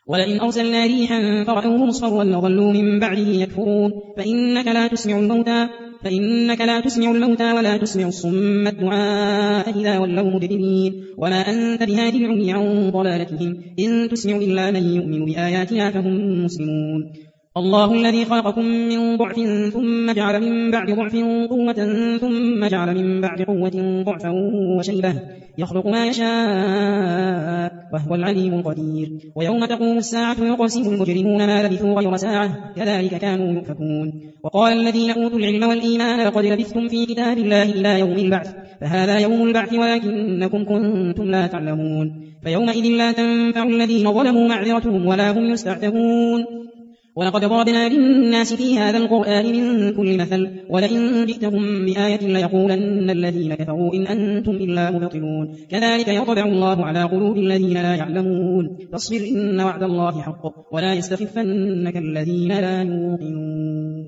ولئن أرسلنا ريحا فرأوه مصفرا لظلوا من بعده يكفرون فإنك لا تسمع الموتى ولا تسمع الصم الدعاء إذا ولوا مدبرين وما أنت بهاد العمي عن ضلالتهم إن تسمع إلا من يؤمن بآياتنا فهم مسلمون الله الذي خلقكم من ضعف ثم جعل من بعد ضعف قوة ثم جعل من بعد قوة ضعفا وشيبة يخلق ما يشاء وهو العليم القدير ويوم تقوم الساعة يقسم المجرمون ما لبثوا غير ساعة كذلك كانوا يؤفكون وقال الذين أوتوا العلم والإيمان لقد لبثتم في كتاب الله إلى يوم البعث فهذا يوم البعث ولكنكم كنتم لا تعلمون فيومئذ لا تنفع الذين ظلموا معذرتهم ولا هم يستعتبون ولقد ضربنا للناس في هذا القرآن من كل مثل ولئن جئتهم بآية ليقولن الذين كفروا إن أنتم إلا مبطلون كذلك يطبع الله على قلوب الذين لا يعلمون فاصبر إن وعد الله حق ولا يستخفنك الذين لا يوقنون